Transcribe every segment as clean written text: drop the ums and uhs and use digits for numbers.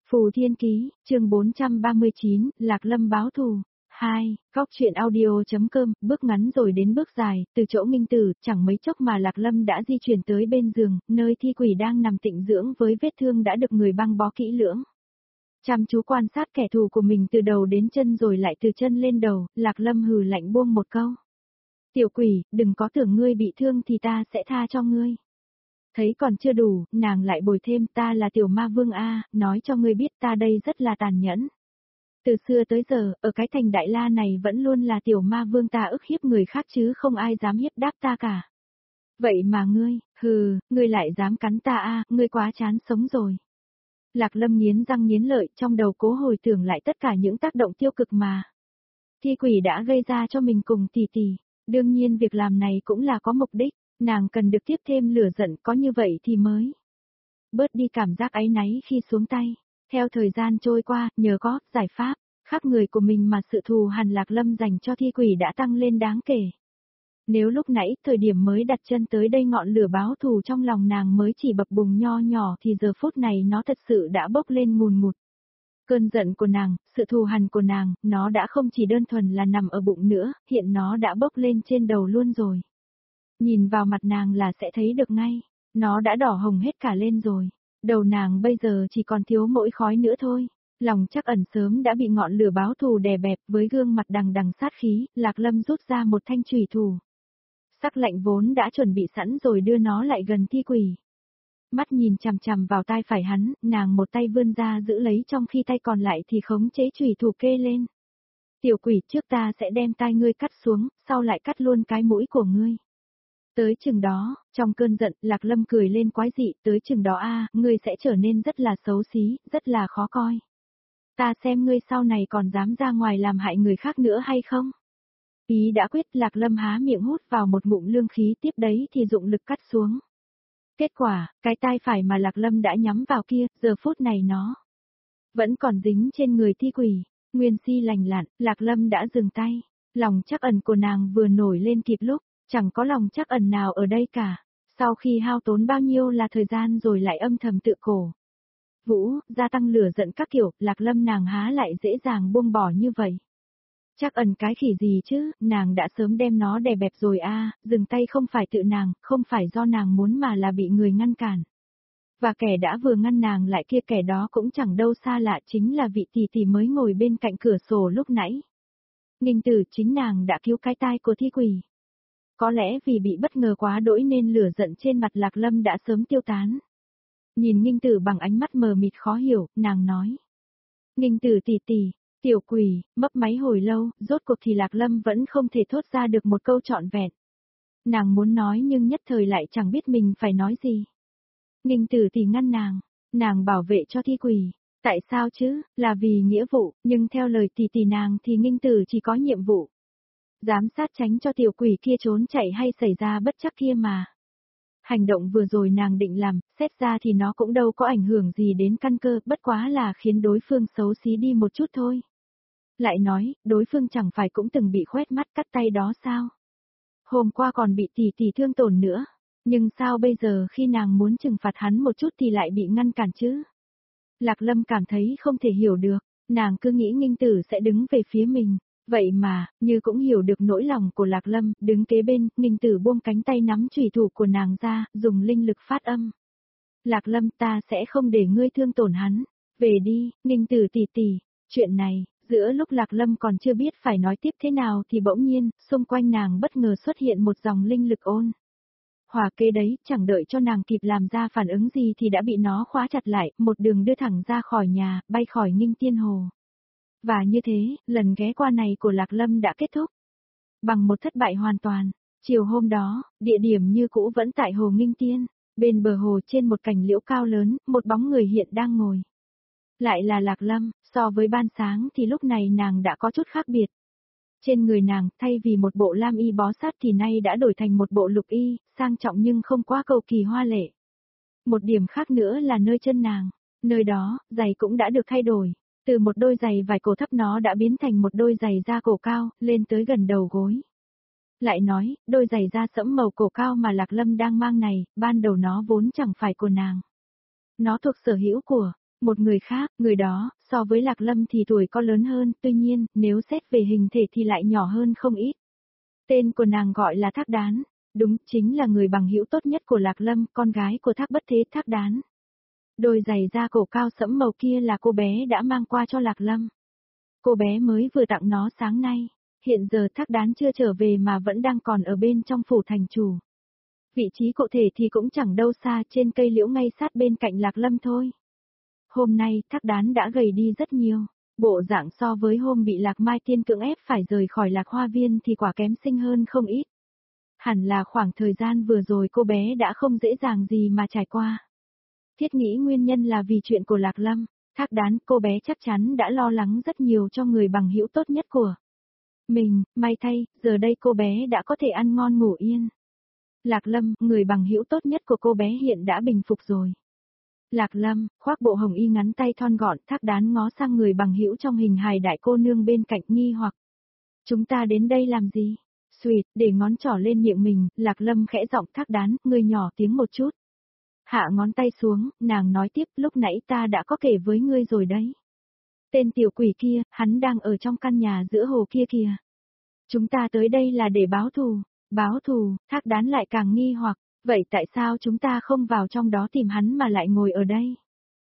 Phù Thiên Ký, chương 439, Lạc Lâm báo thù. 2, Góc truyện audio.com, bước ngắn rồi đến bước dài, từ chỗ Minh Tử, chẳng mấy chốc mà Lạc Lâm đã di chuyển tới bên giường, nơi thi quỷ đang nằm tịnh dưỡng với vết thương đã được người băng bó kỹ lưỡng. Chăm chú quan sát kẻ thù của mình từ đầu đến chân rồi lại từ chân lên đầu, Lạc Lâm hừ lạnh buông một câu. Tiểu quỷ, đừng có tưởng ngươi bị thương thì ta sẽ tha cho ngươi. Thấy còn chưa đủ, nàng lại bồi thêm, ta là tiểu ma vương A, nói cho ngươi biết ta đây rất là tàn nhẫn. Từ xưa tới giờ, ở cái thành Đại La này vẫn luôn là tiểu ma vương ta ức hiếp người khác chứ không ai dám hiếp đáp ta cả. Vậy mà ngươi, ngươi lại dám cắn ta A, ngươi quá chán sống rồi. Lạc Lâm nghiến răng nghiến lợi, trong đầu cố hồi tưởng lại tất cả những tác động tiêu cực mà thi quỷ đã gây ra cho mình cùng tỷ tỷ. Đương nhiên việc làm này cũng là có mục đích. Nàng cần được tiếp thêm lửa giận, có như vậy thì mới bớt đi cảm giác áy náy khi xuống tay. Theo thời gian trôi qua, nhờ có giải pháp khắp người của mình mà sự thù hằn Lạc Lâm dành cho thi quỷ đã tăng lên đáng kể. Nếu lúc nãy thời điểm mới đặt chân tới đây ngọn lửa báo thù trong lòng nàng mới chỉ bập bùng nho nhỏ thì giờ phút này nó thật sự đã bốc lên ngùn ngụt. Cơn giận của nàng, sự thù hằn của nàng, nó đã không chỉ đơn thuần là nằm ở bụng nữa, hiện nó đã bốc lên trên đầu luôn rồi. Nhìn vào mặt nàng là sẽ thấy được ngay, nó đã đỏ hồng hết cả lên rồi. Đầu nàng bây giờ chỉ còn thiếu mỗi khói nữa thôi. Lòng chắc ẩn sớm đã bị ngọn lửa báo thù đè bẹp, với gương mặt đằng đằng sát khí, Lạc Lâm rút ra một thanh chùy thủ. Sắc lạnh vốn đã chuẩn bị sẵn rồi đưa nó lại gần thi quỷ. Mắt nhìn chằm chằm vào tai phải hắn, nàng một tay vươn ra giữ lấy trong khi tay còn lại thì khống chế chùy thủ kê lên. Tiểu quỷ, trước ta sẽ đem tai ngươi cắt xuống, sau lại cắt luôn cái mũi của ngươi. Tới chừng đó, trong cơn giận, Lạc Lâm cười lên quái dị, tới chừng đó a, ngươi sẽ trở nên rất là xấu xí, rất là khó coi. Ta xem ngươi sau này còn dám ra ngoài làm hại người khác nữa hay không? Ý đã quyết, Lạc Lâm há miệng hút vào một ngụm lương khí, tiếp đấy thì dụng lực cắt xuống. Kết quả, cái tai phải mà Lạc Lâm đã nhắm vào kia, giờ phút này nó vẫn còn dính trên người thi quỷ. Nguyên si lành lặn, Lạc Lâm đã dừng tay. Lòng chắc ẩn của nàng vừa nổi lên kịp lúc. Chẳng có lòng chắc ẩn nào ở đây cả. Sau khi hao tốn bao nhiêu là thời gian rồi lại âm thầm tự cổ vũ, gia tăng lửa giận các kiểu, Lạc Lâm nàng há lại dễ dàng buông bỏ như vậy. Chắc ẩn cái khỉ gì chứ, nàng đã sớm đem nó đè bẹp rồi a, dừng tay không phải tự nàng, không phải do nàng muốn mà là bị người ngăn cản. Và kẻ đã vừa ngăn nàng lại kia, kẻ đó cũng chẳng đâu xa lạ, chính là vị tỷ tỷ mới ngồi bên cạnh cửa sổ lúc nãy. Nghinh Tử, chính nàng đã cứu cái tai của thi quỷ. Có lẽ vì bị bất ngờ quá đỗi nên lửa giận trên mặt Lạc Lâm đã sớm tiêu tán. Nhìn Nghinh Tử bằng ánh mắt mờ mịt khó hiểu, nàng nói. Nghinh Tử tỷ tỷ, tiểu quỷ, mấp máy hồi lâu, rốt cuộc thì Lạc Lâm vẫn không thể thốt ra được một câu trọn vẹn. Nàng muốn nói nhưng nhất thời lại chẳng biết mình phải nói gì. Nghinh Tử thì ngăn nàng bảo vệ cho thi quỷ. Tại sao chứ, là vì nghĩa vụ, nhưng theo lời tỷ tỷ nàng thì Nghinh Tử chỉ có nhiệm vụ giám sát tránh cho tiểu quỷ kia trốn chạy hay xảy ra bất trắc kia mà. Hành động vừa rồi nàng định làm, xét ra thì nó cũng đâu có ảnh hưởng gì đến căn cơ, bất quá là khiến đối phương xấu xí đi một chút thôi. Lại nói, đối phương chẳng phải cũng từng bị khoét mắt cắt tay đó sao? Hôm qua còn bị tỷ tỷ thương tổn nữa, nhưng sao bây giờ khi nàng muốn trừng phạt hắn một chút thì lại bị ngăn cản chứ? Lạc Lâm cảm thấy không thể hiểu được, nàng cứ nghĩ Nghinh Tử sẽ đứng về phía mình. Vậy mà, như cũng hiểu được nỗi lòng của Lạc Lâm, đứng kế bên, Nghinh Tử buông cánh tay nắm chùy thủ của nàng ra, dùng linh lực phát âm. Lạc Lâm, ta sẽ không để ngươi thương tổn hắn. Về đi, Nghinh Tử tỷ tỷ. Chuyện này, giữa lúc Lạc Lâm còn chưa biết phải nói tiếp thế nào thì bỗng nhiên, xung quanh nàng bất ngờ xuất hiện một dòng linh lực ôn hòa kế đấy, chẳng đợi cho nàng kịp làm ra phản ứng gì thì đã bị nó khóa chặt lại, một đường đưa thẳng ra khỏi nhà, bay khỏi Nghinh Tiên Hồ. Và như thế, lần ghé qua này của Lạc Lâm đã kết thúc bằng một thất bại hoàn toàn. Chiều hôm đó, địa điểm như cũ vẫn tại Hồ Nghinh Tiên, bên bờ hồ trên một cành liễu cao lớn, một bóng người hiện đang ngồi. Lại là Lạc Lâm, so với ban sáng thì lúc này nàng đã có chút khác biệt. Trên người nàng, thay vì một bộ lam y bó sát thì nay đã đổi thành một bộ lục y, sang trọng nhưng không quá cầu kỳ hoa lệ. Một điểm khác nữa là nơi chân nàng, nơi đó, giày cũng đã được thay đổi. Từ một đôi giày vải cổ thấp nó đã biến thành một đôi giày da cổ cao, lên tới gần đầu gối. Lại nói, đôi giày da sẫm màu cổ cao mà Lạc Lâm đang mang này, ban đầu nó vốn chẳng phải của nàng. Nó thuộc sở hữu của Một người khác, người đó, so với Lạc Lâm thì tuổi có lớn hơn, tuy nhiên, nếu xét về hình thể thì lại nhỏ hơn không ít. Tên của nàng gọi là Thác Đán, đúng, chính là người bằng hữu tốt nhất của Lạc Lâm, con gái của Thác Bất Thế Thác Đán. Đôi giày da cổ cao sẫm màu kia là cô bé đã mang qua cho Lạc Lâm. Cô bé mới vừa tặng nó sáng nay, hiện giờ Thác Đán chưa trở về mà vẫn đang còn ở bên trong phủ thành chủ. Vị trí cụ thể thì cũng chẳng đâu xa, trên cây liễu ngay sát bên cạnh Lạc Lâm thôi. Hôm nay Thác Đán đã gầy đi rất nhiều, bộ dạng so với hôm bị Lạc Mai Tiên cưỡng ép phải rời khỏi Lạc Hoa Viên thì quả kém xinh hơn không ít. Hẳn là khoảng thời gian vừa rồi cô bé đã không dễ dàng gì mà trải qua. Thiết nghĩ nguyên nhân là vì chuyện của Lạc Lâm, Thác Đán, cô bé chắc chắn đã lo lắng rất nhiều cho người bằng hữu tốt nhất của mình, may thay, giờ đây cô bé đã có thể ăn ngon ngủ yên. Lạc Lâm, người bằng hữu tốt nhất của cô bé hiện đã bình phục rồi. Lạc Lâm, khoác bộ hồng y ngắn tay thon gọn, Thác Đán ngó sang người bằng hữu trong hình hài đại cô nương bên cạnh nghi hoặc. Chúng ta đến đây làm gì? Xuyệt, để ngón trỏ lên miệng mình, Lạc Lâm khẽ giọng Thác Đán, người nhỏ tiếng một chút. Hạ ngón tay xuống, nàng nói tiếp, lúc nãy ta đã có kể với ngươi rồi đấy. Tên tiểu quỷ kia, hắn đang ở trong căn nhà giữa hồ kia kìa. Chúng ta tới đây là để báo thù. Báo thù, Thác Đán lại càng nghi hoặc, vậy tại sao chúng ta không vào trong đó tìm hắn mà lại ngồi ở đây?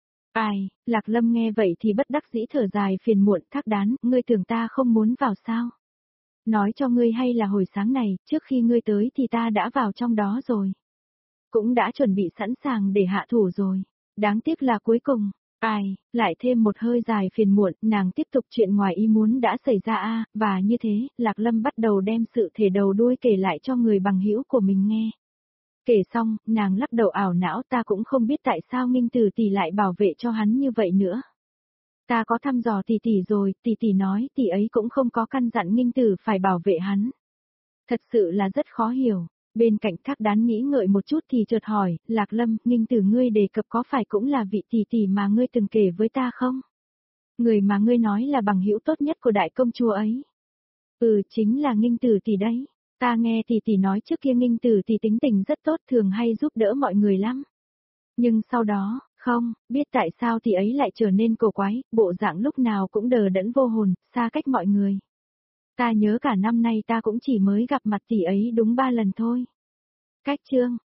Ai, Lạc Lâm nghe vậy thì bất đắc dĩ thở dài phiền muộn, Thác Đán, ngươi tưởng ta không muốn vào sao? Nói cho ngươi hay là hồi sáng này, trước khi ngươi tới thì ta đã vào trong đó rồi. Cũng đã chuẩn bị sẵn sàng để hạ thủ rồi. Đáng tiếc là cuối cùng, ai, lại thêm một hơi dài phiền muộn, nàng tiếp tục chuyện ngoài ý muốn đã xảy ra và như thế, Lạc Lâm bắt đầu đem sự thể đầu đuôi kể lại cho người bằng hữu của mình nghe. Kể xong, nàng lắc đầu ảo não, ta cũng không biết tại sao Nghinh Tử tỷ lại bảo vệ cho hắn như vậy nữa. Ta có thăm dò tỷ tỷ rồi, tỷ tỷ nói tỷ ấy cũng không có căn dặn Nghinh Tử phải bảo vệ hắn. Thật sự là rất khó hiểu. Bên cạnh Thác Đán nghĩ ngợi một chút thì chợt hỏi, Lạc Lâm, Nghinh Tử ngươi đề cập có phải cũng là vị tỷ tỷ mà ngươi từng kể với ta không? Người mà ngươi nói là bằng hữu tốt nhất của đại công chúa ấy. Ừ, chính là Nghinh Tử tỷ đấy. Ta nghe tỷ tỷ nói trước kia Nghinh Tử tỷ tính tình rất tốt, thường hay giúp đỡ mọi người lắm. Nhưng sau đó, không, biết tại sao tỷ ấy lại trở nên cổ quái, bộ dạng lúc nào cũng đờ đẫn vô hồn, xa cách mọi người. Ta nhớ cả năm nay ta cũng chỉ mới gặp mặt tỷ ấy đúng 3 lần thôi. Cách chương